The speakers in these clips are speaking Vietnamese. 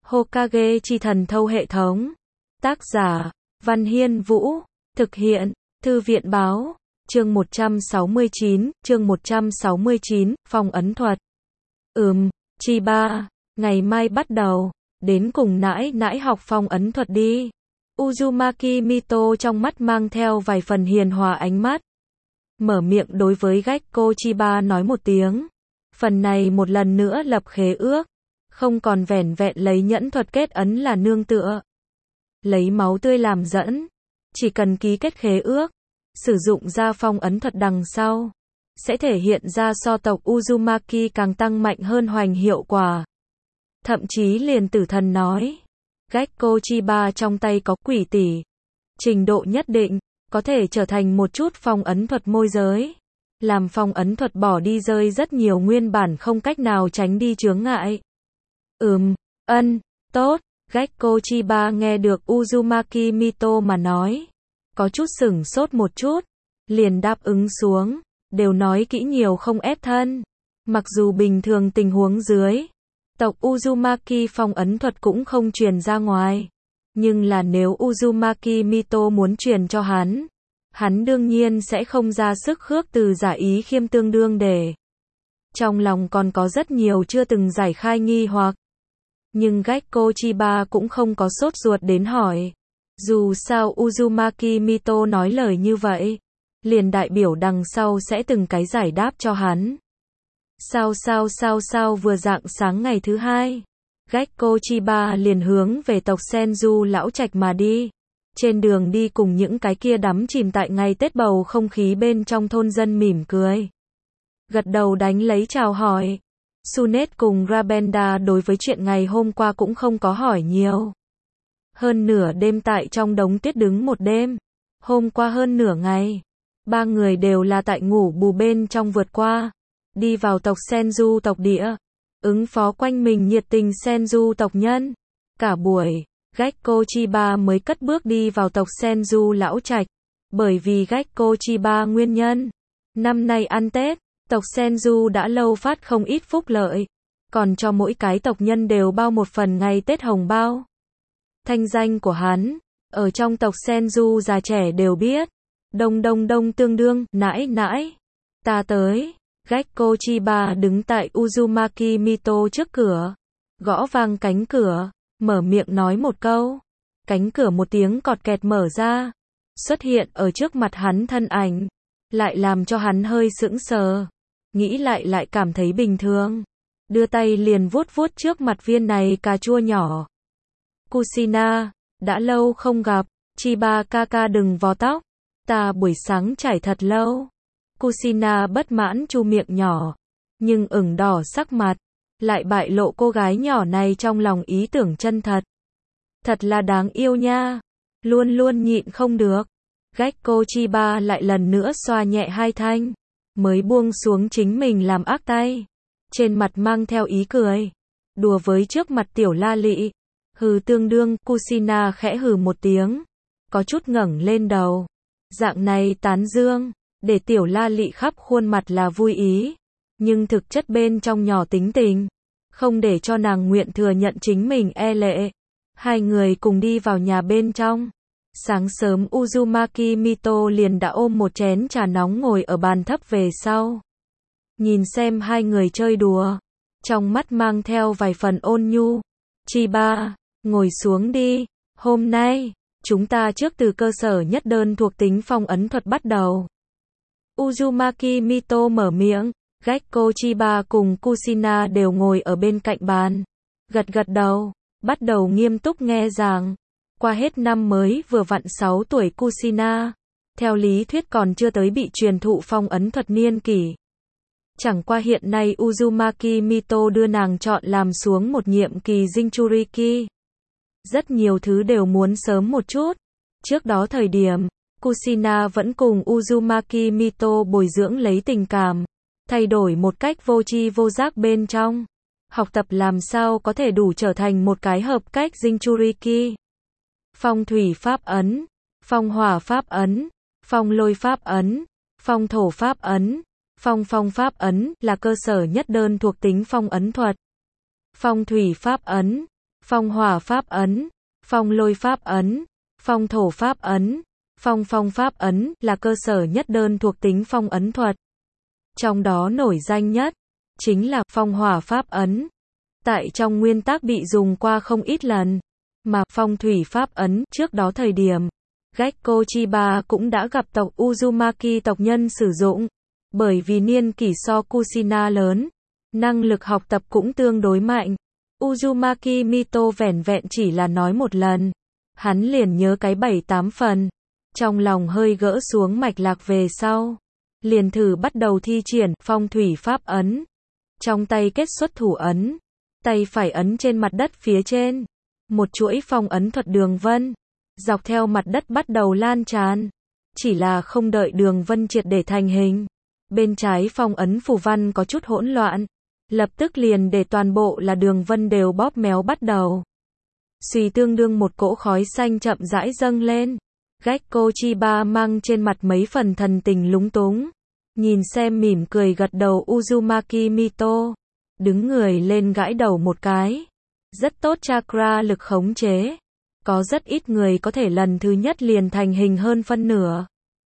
Hokage chi thần thâu hệ thống. Tác giả, Văn Hiên Vũ. Thực hiện, Thư viện Báo. Chương 169, phong ấn thuật. Chiba, ngày mai bắt đầu, đến cùng nãi nãi học phong ấn thuật đi. Uzumaki Mito trong mắt mang theo vài phần hiền hòa ánh mắt. Mở miệng đối với Gekko Chiba nói một tiếng. Phần này một lần nữa lập khế ước. Không còn vẻn vẹn lấy nhẫn thuật kết ấn là nương tựa. Lấy máu tươi làm dẫn. Chỉ cần ký kết khế ước. Sử dụng ra phong ấn thuật đằng sau. Sẽ thể hiện ra so tộc Uzumaki càng tăng mạnh hơn hoành hiệu quả. Thậm chí liền tử thần nói. Gekko Chiba trong tay có quỷ tỷ. Trình độ nhất định, có thể trở thành một chút phong ấn thuật môi giới. Làm phong ấn thuật bỏ đi rơi rất nhiều nguyên bản không cách nào tránh đi chướng ngại. Tốt. Gekko Chiba nghe được Uzumaki Mito mà nói. Có chút sửng sốt một chút. Liền đáp ứng xuống. Đều nói kỹ nhiều không ép thân. Mặc dù bình thường tình huống dưới. Tộc Uzumaki phong ấn thuật cũng không truyền ra ngoài. Nhưng là nếu Uzumaki Mito muốn truyền cho hắn. Hắn đương nhiên sẽ không ra sức khước từ giả ý khiêm tương đương để. Trong lòng còn có rất nhiều chưa từng giải khai nghi hoặc. Nhưng Gekko Chiba cũng không có sốt ruột đến hỏi. Dù sao Uzumaki Mito nói lời như vậy. Liền đại biểu đằng sau sẽ từng cái giải đáp cho hắn. Sao vừa rạng sáng ngày thứ hai. Gekko Chiba liền hướng về tộc Senju lão trạch mà đi. Trên đường đi cùng những cái kia đắm chìm tại ngày Tết bầu không khí bên trong thôn dân mỉm cười. Gật đầu đánh lấy chào hỏi. Sunet cùng Rabenda đối với chuyện ngày hôm qua cũng không có hỏi nhiều. Hơn nửa đêm tại trong đống tuyết đứng một đêm. Hôm qua hơn nửa ngày. Ba người đều là tại ngủ bù bên trong vượt qua. Đi vào tộc Senju tộc địa. Ứng phó quanh mình nhiệt tình Senju tộc nhân. Cả buổi, Gekko Chiba mới cất bước đi vào tộc Senju lão trạch. Bởi vì Gekko Chiba nguyên nhân. Năm nay ăn Tết, tộc Senju đã lâu phát không ít phúc lợi. Còn cho mỗi cái tộc nhân đều bao một phần ngày Tết hồng bao. Thanh danh của hắn, ở trong tộc Senju già trẻ đều biết. Đông tương đương, nãi. Ta tới. Gekko Chiba đứng tại Uzumaki Mito trước cửa. Gõ vang cánh cửa. Mở miệng nói một câu. Cánh cửa một tiếng cọt kẹt mở ra. Xuất hiện ở trước mặt hắn thân ảnh. Lại làm cho hắn hơi sững sờ. Nghĩ lại cảm thấy bình thường. Đưa tay liền vuốt trước mặt viên này cà chua nhỏ. Kushina, đã lâu không gặp. Chiba kaka đừng vò tóc. Ta buổi sáng trải thật lâu. Kushina bất mãn chu miệng nhỏ. Nhưng ửng đỏ sắc mặt. Lại bại lộ cô gái nhỏ này trong lòng ý tưởng chân thật. Thật là đáng yêu nha. Luôn nhịn không được. Gekko Chiba lại lần nữa xoa nhẹ hai thanh. Mới buông xuống chính mình làm ác tay. Trên mặt mang theo ý cười. Đùa với trước mặt tiểu la lị. Hừ tương đương, Kushina khẽ hừ một tiếng. Có chút ngẩng lên đầu. Dạng này tán dương. Để tiểu la lị khắp khuôn mặt là vui ý. Nhưng thực chất bên trong nhỏ tính tình. Không để cho nàng nguyện thừa nhận chính mình e lệ. Hai người cùng đi vào nhà bên trong. Sáng sớm Uzumaki Mito liền đã ôm một chén trà nóng ngồi ở bàn thấp về sau. Nhìn xem hai người chơi đùa. Trong mắt mang theo vài phần ôn nhu. Chiba, ngồi xuống đi. Hôm nay, chúng ta trước từ cơ sở nhất đơn thuộc tính phong ấn thuật bắt đầu. Uzumaki Mito mở miệng. Gekko Chiba cùng Kushina đều ngồi ở bên cạnh bàn. Gật đầu. Bắt đầu nghiêm túc nghe giảng. Qua hết năm mới vừa vặn 6 tuổi Kushina. Theo lý thuyết còn chưa tới bị truyền thụ phong ấn thuật niên kỷ. Chẳng qua hiện nay Uzumaki Mito đưa nàng chọn làm xuống một nhiệm kỳ Jinchuriki. Rất nhiều thứ đều muốn sớm một chút. Trước đó thời điểm, Kushina vẫn cùng Uzumaki Mito bồi dưỡng lấy tình cảm. Thay đổi một cách vô tri vô giác bên trong. Học tập làm sao có thể đủ trở thành một cái hợp cách Jinchuriki. Phong thủy pháp ấn, phong hỏa pháp ấn, phong lôi pháp ấn, phong thổ pháp ấn, phong pháp ấn là cơ sở nhất đơn thuộc tính phong ấn thuật. Phong thủy pháp ấn, phong hỏa pháp ấn, phong lôi pháp ấn, phong thổ pháp ấn, phong phong pháp ấn là cơ sở nhất đơn thuộc tính phong ấn thuật. Trong đó nổi danh nhất chính là phong hỏa pháp ấn. Tại trong nguyên tắc bị dùng qua không ít lần, mà phong thủy pháp ấn trước đó thời điểm Gekko Chiba cũng đã gặp tộc Uzumaki tộc nhân sử dụng. Bởi vì niên kỷ so Kushina lớn, năng lực học tập cũng tương đối mạnh. Uzumaki Mito vẻn vẹn chỉ là nói một lần, hắn liền nhớ cái 7-8 phần. Trong lòng hơi gỡ xuống mạch lạc về sau, liền thử bắt đầu thi triển phong thủy pháp ấn. Trong tay kết xuất thủ ấn, tay phải ấn trên mặt đất phía trên, một chuỗi phong ấn thuật đường vân, dọc theo mặt đất bắt đầu lan tràn. Chỉ là không đợi đường vân triệt để thành hình, bên trái phong ấn phù văn có chút hỗn loạn, lập tức liền để toàn bộ là đường vân đều bóp méo bắt đầu. Suy tương đương một cỗ khói xanh chậm rãi dâng lên. Gekko Chiba mang trên mặt mấy phần thần tình lúng túng, nhìn xem mỉm cười gật đầu Uzumaki Mito, đứng người lên gãi đầu một cái. Rất tốt chakra lực khống chế, có rất ít người có thể lần thứ nhất liền thành hình hơn phân nửa.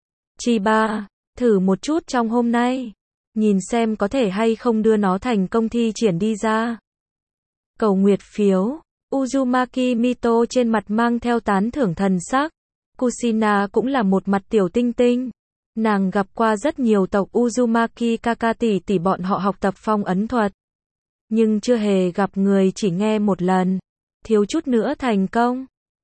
Chiba, thử một chút trong hôm nay, nhìn xem có thể hay không đưa nó thành công thi triển đi ra. Cầu nguyệt phiếu, Uzumaki Mito trên mặt mang theo tán thưởng thần sắc. Kushina cũng là một mặt tiểu tinh tinh. Nàng gặp qua rất nhiều tộc Uzumaki Kaka tỷ bọn họ học tập phong ấn thuật, nhưng chưa hề gặp người chỉ nghe một lần, thiếu chút nữa thành công.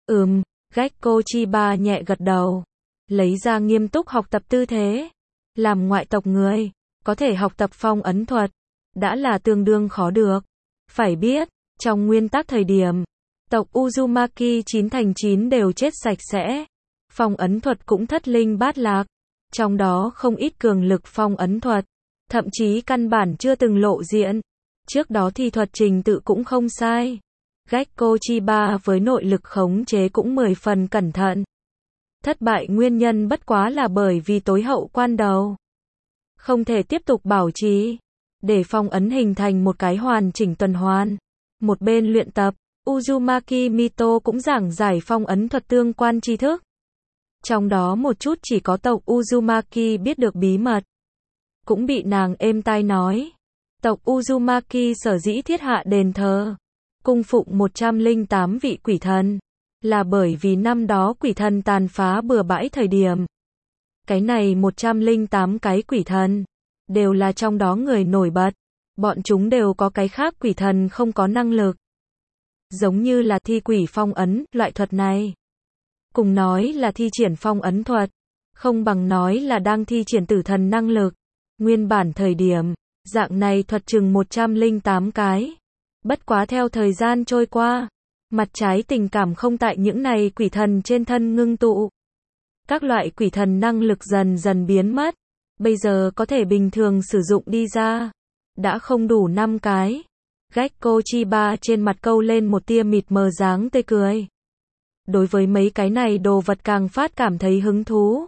Gekko Chiba nhẹ gật đầu, lấy ra nghiêm túc học tập tư thế. Làm ngoại tộc người, có thể học tập phong ấn thuật, đã là tương đương khó được. Phải biết, trong nguyên tắc thời điểm, tộc Uzumaki 9 thành 9 đều chết sạch sẽ. Phong ấn thuật cũng thất linh bát lạc, trong đó không ít cường lực phong ấn thuật, thậm chí căn bản chưa từng lộ diện. Trước đó thi thuật trình tự cũng không sai. Gekko Chiba với nội lực khống chế cũng 10 phần cẩn thận. Thất bại nguyên nhân bất quá là bởi vì tối hậu quan đầu không thể tiếp tục bảo trì, để phong ấn hình thành một cái hoàn chỉnh tuần hoàn. Một bên luyện tập, Uzumaki Mito cũng giảng giải phong ấn thuật tương quan tri thức. Trong đó một chút chỉ có tộc Uzumaki biết được bí mật, cũng bị nàng êm tai nói. Tộc Uzumaki sở dĩ thiết hạ đền thờ, cung phụng 108 vị quỷ thần, là bởi vì năm đó quỷ thần tàn phá bừa bãi thời điểm. Cái này 108 cái quỷ thần, đều là trong đó người nổi bật. Bọn chúng đều có cái khác quỷ thần không có năng lực. Giống như là thi quỷ phong ấn, loại thuật này. Cùng nói là thi triển phong ấn thuật, không bằng nói là đang thi triển tử thần năng lực. Nguyên bản thời điểm, dạng này thuật chừng 108 cái. Bất quá theo thời gian trôi qua, mặt trái tình cảm không tại những này quỷ thần trên thân ngưng tụ. Các loại quỷ thần năng lực dần dần biến mất, bây giờ có thể bình thường sử dụng đi ra, đã không đủ 5 cái. Gekko Chiba trên mặt câu lên một tia mịt mờ dáng tươi cười. Đối với mấy cái này đồ vật càng phát cảm thấy hứng thú.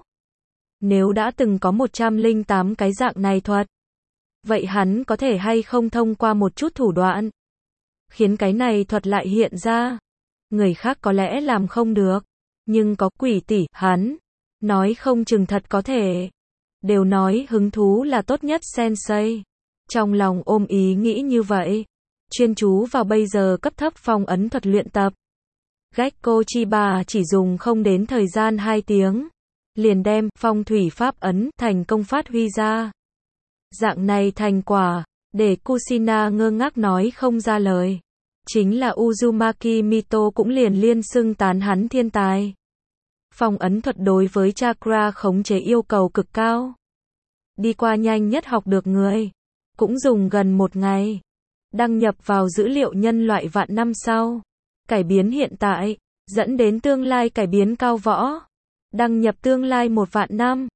Nếu đã từng có 108 cái dạng này thuật, vậy hắn có thể hay không thông qua một chút thủ đoạn, khiến cái này thuật lại hiện ra. Người khác có lẽ làm không được, nhưng có quỷ tỷ, hắn nói không chừng thật có thể. Đều nói hứng thú là tốt nhất sensei. Trong lòng ôm ý nghĩ như vậy, chuyên chú vào bây giờ cấp thấp phong ấn thuật luyện tập. Gekko Chiba chỉ dùng không đến thời gian 2 tiếng, liền đem phong thủy pháp ấn thành công phát huy ra. Dạng này thành quả, để Kushina ngơ ngác nói không ra lời. Chính là Uzumaki Mito cũng liền liên xưng tán hắn thiên tài. Phong ấn thuật đối với chakra khống chế yêu cầu cực cao. Đi qua nhanh nhất học được người, cũng dùng gần 1 ngày. Đăng nhập vào dữ liệu nhân loại vạn năm sau. Cải biến hiện tại, dẫn đến tương lai cải biến cao võ. Đăng nhập tương lai 1 vạn năm.